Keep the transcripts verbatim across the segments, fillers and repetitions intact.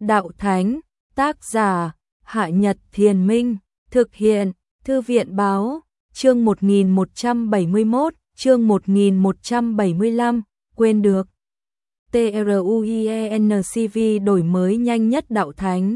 Đạo Thánh, tác giả, Hạ Nhật Thiền Minh, thực hiện, Thư viện Báo, chương một nghìn một trăm bảy mươi mốt, chương một nghìn một trăm bảy mươi lăm, quên được. TRUIENCV đổi mới nhanh nhất Đạo Thánh.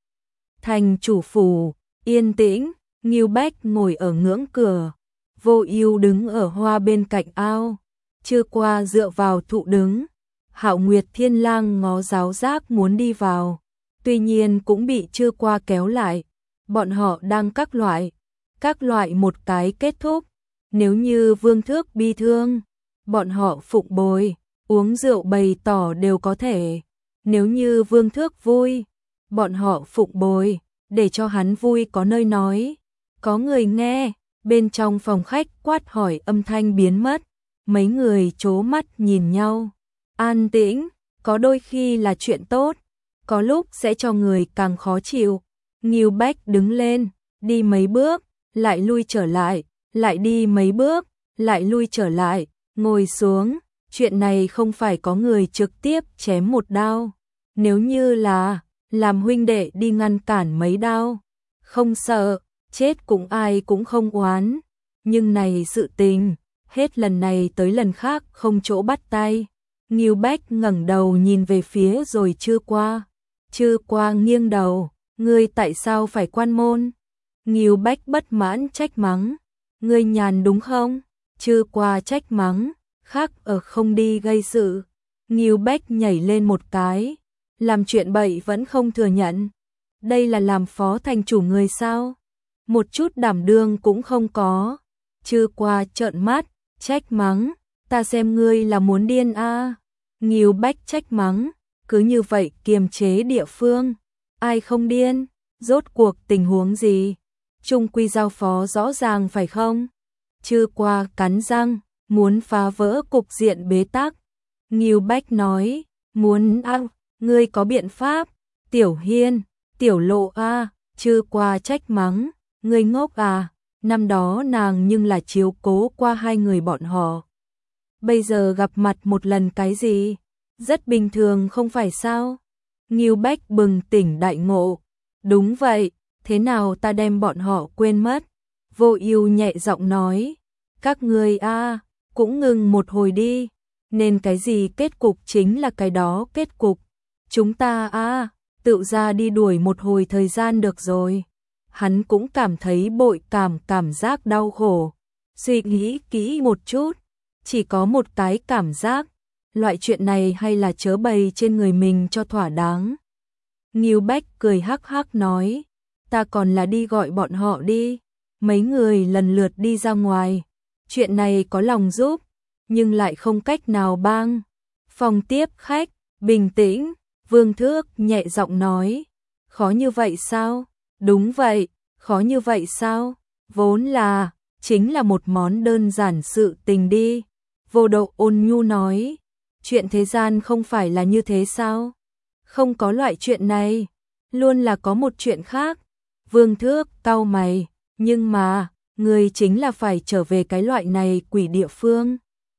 Thành chủ phủ, yên tĩnh, Ngưu Bách ngồi ở ngưỡng cửa, Vô Ưu đứng ở hoa bên cạnh ao, Trư Qua dựa vào thụ đứng. Hạo Nguyệt Thiên Lang ngó giáo giác muốn đi vào, tuy nhiên cũng bị Trư Qua kéo lại. Bọn họ đang các loại, các loại một cái kết thúc. Nếu như Vương Thước bi thương, bọn họ phụng bồi, uống rượu bày tỏ đều có thể. Nếu như Vương Thước vui, bọn họ phụng bồi, để cho hắn vui có nơi nói. Có người nghe, bên trong phòng khách quát hỏi âm thanh biến mất, mấy người trố mắt nhìn nhau. An tĩnh, có đôi khi là chuyện tốt, có lúc sẽ cho người càng khó chịu. Ngưu Bách đứng lên, đi mấy bước, lại lui trở lại, lại đi mấy bước, lại lui trở lại, ngồi xuống. Chuyện này không phải có người trực tiếp chém một đao. Nếu như là làm huynh đệ đi ngăn cản mấy đao, không sợ, chết cũng ai cũng không oán. Nhưng này sự tình, hết lần này tới lần khác không chỗ bắt tay. Ngưu Bách ngẩng đầu nhìn về phía rồi Trư Qua. Trư Qua nghiêng đầu, ngươi tại sao phải quan môn? Ngưu Bách bất mãn trách mắng, ngươi nhàn đúng không? Trư Qua trách mắng, khác ở không đi gây sự. Ngưu Bách nhảy lên một cái, làm chuyện bậy vẫn không thừa nhận. Đây là làm phó thành chủ người sao? Một chút đảm đương cũng không có. Trư Qua trợn mắt, trách mắng, ta xem ngươi là muốn điên a. À. Ngưu Bách trách mắng, cứ như vậy kiềm chế địa phương, ai không điên, rốt cuộc tình huống gì? Chung quy giao phó rõ ràng phải không? Trư Qua cắn răng, muốn phá vỡ cục diện bế tắc. Ngưu Bách nói, muốn ăn, ngươi có biện pháp? Tiểu Hiên, Tiểu Lộ a. À. Trư Qua trách mắng, ngươi ngốc à, năm đó nàng nhưng là chiếu cố qua hai người bọn họ. Bây giờ gặp mặt một lần cái gì? Rất bình thường không phải sao? Ngưu Bách bừng tỉnh đại ngộ. Đúng vậy, thế nào ta đem bọn họ quên mất? Vô Ưu nhẹ giọng nói, các ngươi a, à, cũng ngừng một hồi đi, nên cái gì kết cục chính là cái đó kết cục. Chúng ta a, à, tự ra đi đuổi một hồi thời gian được rồi. Hắn cũng cảm thấy bội cảm cảm giác đau khổ. Suy nghĩ kỹ một chút, chỉ có một cái cảm giác, loại chuyện này hay là chớ bày trên người mình cho thỏa đáng. Ngưu Bách cười hắc hắc nói, ta còn là đi gọi bọn họ đi. Mấy người lần lượt đi ra ngoài. Chuyện này có lòng giúp, nhưng lại không cách nào bang. Phòng tiếp khách, bình tĩnh, Vương Thước nhẹ giọng nói, khó như vậy sao? Đúng vậy, khó như vậy sao? Vốn là, chính là một món đơn giản sự tình đi. Vô Độ ôn nhu nói, chuyện thế gian không phải là như thế sao? Không có loại chuyện này, luôn là có một chuyện khác. Vương Thước cau mày, nhưng mà, người chính là phải trở về cái loại này quỷ địa phương.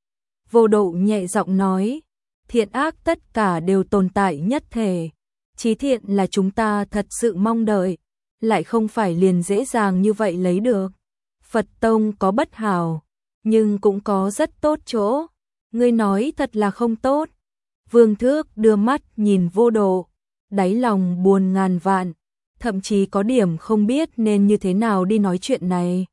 Vô Độ nhẹ giọng nói, thiện ác tất cả đều tồn tại nhất thể. Chí thiện là chúng ta thật sự mong đợi, lại không phải liền dễ dàng như vậy lấy được. Phật tông có bất hảo, nhưng cũng có rất tốt chỗ. Ngươi nói thật là không tốt. Vương Thước đưa mắt nhìn Vô Độ, đáy lòng buồn ngàn vạn, thậm chí có điểm không biết nên như thế nào đi nói chuyện này.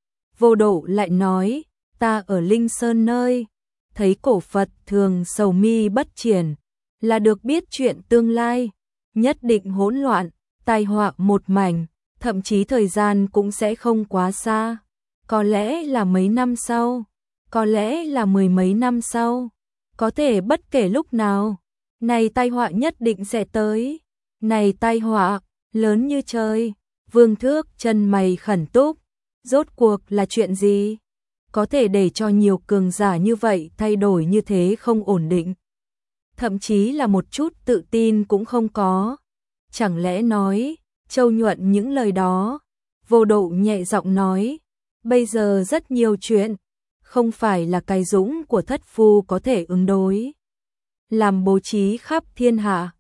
Vô Độ lại nói, ta ở Linh Sơn nơi, thấy cổ Phật thường sầu mi bất triển, là được biết chuyện tương lai, nhất định hỗn loạn, tai họa một mảnh, thậm chí thời gian cũng sẽ không quá xa. Có lẽ là mấy năm sau, có lẽ là mười mấy năm sau, có thể bất kể lúc nào, này tai họa nhất định sẽ tới. Này tai họa, lớn như trời. Vương Thước chân mày khẩn túc, rốt cuộc là chuyện gì? Có thể để cho nhiều cường giả như vậy thay đổi như thế không ổn định. Thậm chí là một chút tự tin cũng không có. Chẳng lẽ nói, Châu Nhuận những lời đó? Vô Độ nhẹ giọng nói, bây giờ rất nhiều chuyện, không phải là cái dũng của thất phu có thể ứng đối. Làm bố trí khắp thiên hạ,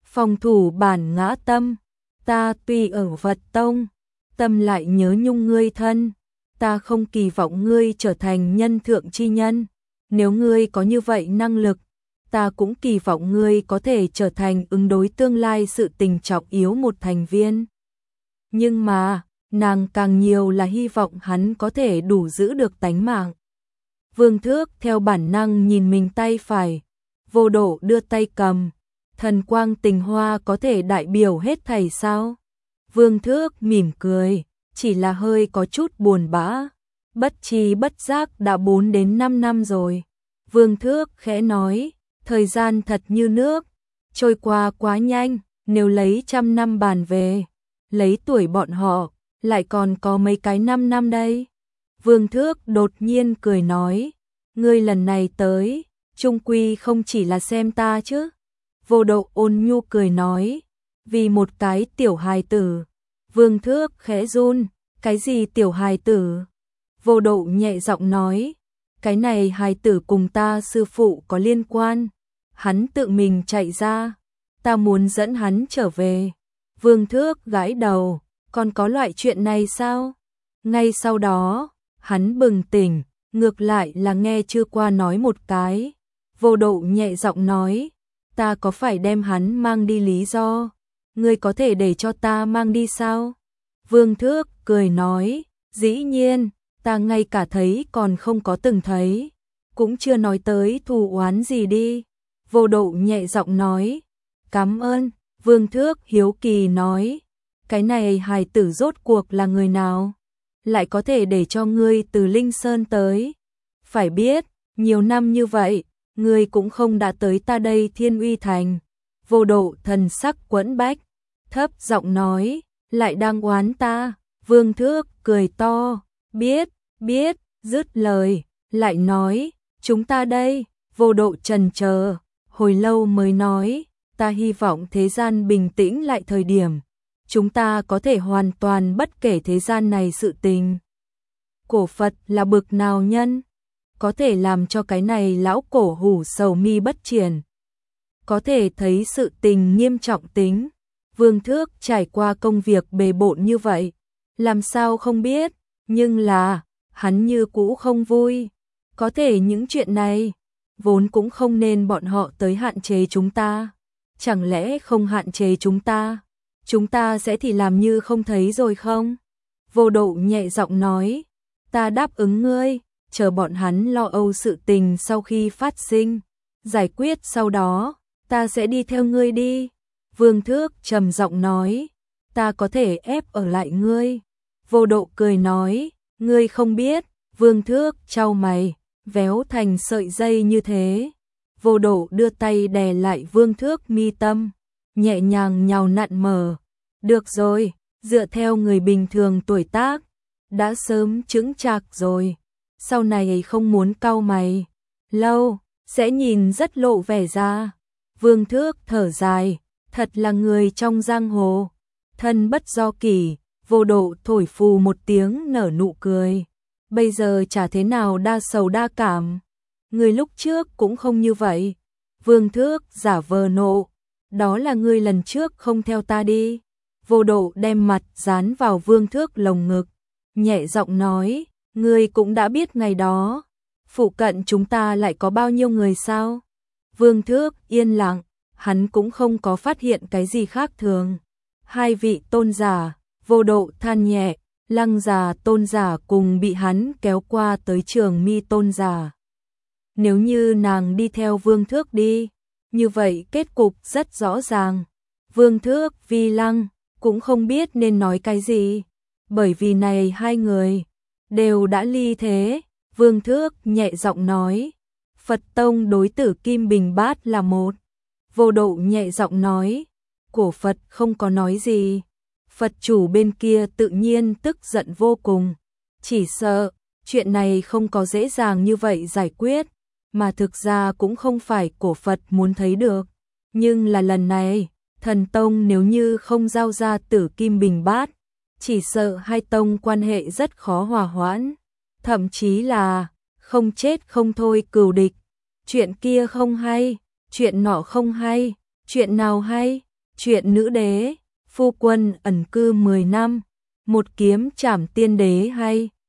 phòng thủ bản ngã tâm, ta tuy ở Phật tông, tâm lại nhớ nhung ngươi thân, ta không kỳ vọng ngươi trở thành nhân thượng chi nhân, nếu ngươi có như vậy năng lực, ta cũng kỳ vọng ngươi có thể trở thành ứng đối tương lai sự tình trọng yếu một thành viên. Nhưng mà, nàng càng nhiều là hy vọng hắn có thể đủ giữ được tánh mạng. Vương Thước theo bản năng nhìn mình tay phải, Vô Độ đưa tay cầm, thần quang tình hoa có thể đại biểu hết thảy sao? Vương Thước mỉm cười, chỉ là hơi có chút buồn bã, bất tri bất giác đã bốn đến năm năm rồi. Vương Thước khẽ nói, thời gian thật như nước, trôi qua quá nhanh, nếu lấy trăm năm bàn về, lấy tuổi bọn họ, lại còn có mấy cái năm năm đây. Vương Thước đột nhiên cười nói, ngươi lần này tới, chung quy không chỉ là xem ta chứ. Vô Độ ôn nhu cười nói, vì một cái tiểu hài tử. Vương Thước khẽ run, cái gì tiểu hài tử? Vô Độ nhẹ giọng nói, cái này hài tử cùng ta sư phụ có liên quan, hắn tự mình chạy ra, ta muốn dẫn hắn trở về. Vương Thước gãi đầu, còn có loại chuyện này sao? Ngay sau đó, hắn bừng tỉnh, ngược lại là nghe chưa qua nói một cái. Vô Độ nhẹ giọng nói, ta có phải đem hắn mang đi lý do, ngươi có thể để cho ta mang đi sao? Vương Thước cười nói, dĩ nhiên, ta ngay cả thấy còn không có từng thấy, cũng chưa nói tới thù oán gì đi. Vô Độ nhẹ giọng nói, cảm ơn. Vương Thước hiếu kỳ nói, cái này hài tử rốt cuộc là người nào, lại có thể để cho ngươi từ Linh Sơn tới. Phải biết, nhiều năm như vậy, ngươi cũng không đã tới ta đây Thiên Uy Thành. Vô Độ thần sắc quẫn bách, thấp giọng nói, lại đang oán ta. Vương Thước cười to, biết, biết, dứt lời, lại nói, chúng ta đây. Vô Độ chần chờ, hồi lâu mới nói, ta hy vọng thế gian bình tĩnh lại thời điểm, chúng ta có thể hoàn toàn bất kể thế gian này sự tình. Cổ Phật là bực nào nhân, có thể làm cho cái này lão cổ hủ sầu mi bất triển, có thể thấy sự tình nghiêm trọng tính. Vương Thước trải qua công việc bề bộn như vậy, làm sao không biết, nhưng là, hắn như cũ không vui. Có thể những chuyện này, vốn cũng không nên bọn họ tới hạn chế chúng ta. Chẳng lẽ không hạn chế chúng ta, chúng ta sẽ thì làm như không thấy rồi không? Vô Độ nhẹ giọng nói, ta đáp ứng ngươi, chờ bọn hắn lo âu sự tình sau khi phát sinh, giải quyết sau đó, ta sẽ đi theo ngươi đi. Vương Thước trầm giọng nói, ta có thể ép ở lại ngươi. Vô Độ cười nói, ngươi không biết. Vương Thước chau mày, véo thành sợi dây như thế. Vô Độ đưa tay đè lại Vương Thước mi tâm, nhẹ nhàng nhào nặn mở. Được rồi, dựa theo người bình thường tuổi tác, đã sớm chững chạc rồi, sau này không muốn cau mày lâu, sẽ nhìn rất lộ vẻ ra. Vương Thước thở dài, thật là người trong giang hồ, thân bất do kỷ. Vô Độ thổi phù một tiếng nở nụ cười, bây giờ chả thế nào đa sầu đa cảm, người lúc trước cũng không như vậy. Vương Thước giả vờ nộ, đó là ngươi lần trước không theo ta đi. Vô Độ đem mặt dán vào Vương Thước lồng ngực, nhẹ giọng nói, ngươi cũng đã biết ngày đó, phụ cận chúng ta lại có bao nhiêu người sao? Vương Thước yên lặng, hắn cũng không có phát hiện cái gì khác thường. Hai vị tôn giả, Vô Độ than nhẹ, Lăng già tôn giả cùng bị hắn kéo qua tới Trường Mi tôn giả. Nếu như nàng đi theo Vương Thước đi, như vậy kết cục rất rõ ràng. Vương Thước Vi Lăng cũng không biết nên nói cái gì, bởi vì này hai người đều đã ly thế. Vương Thước nhẹ giọng nói, Phật tông đối tử Kim Bình Bát là một. Vô Độ nhẹ giọng nói, cổ Phật không có nói gì. Phật chủ bên kia tự nhiên tức giận vô cùng, chỉ sợ chuyện này không có dễ dàng như vậy giải quyết, mà thực ra cũng không phải cổ Phật muốn thấy được. Nhưng là lần này, thần tông nếu như không giao ra tử Kim Bình Bát, chỉ sợ hai tông quan hệ rất khó hòa hoãn, thậm chí là không chết không thôi cừu địch. Chuyện kia không hay, chuyện nọ không hay, chuyện nào hay? Chuyện nữ đế, phu quân ẩn cư mười năm, một kiếm trảm tiên đế hay.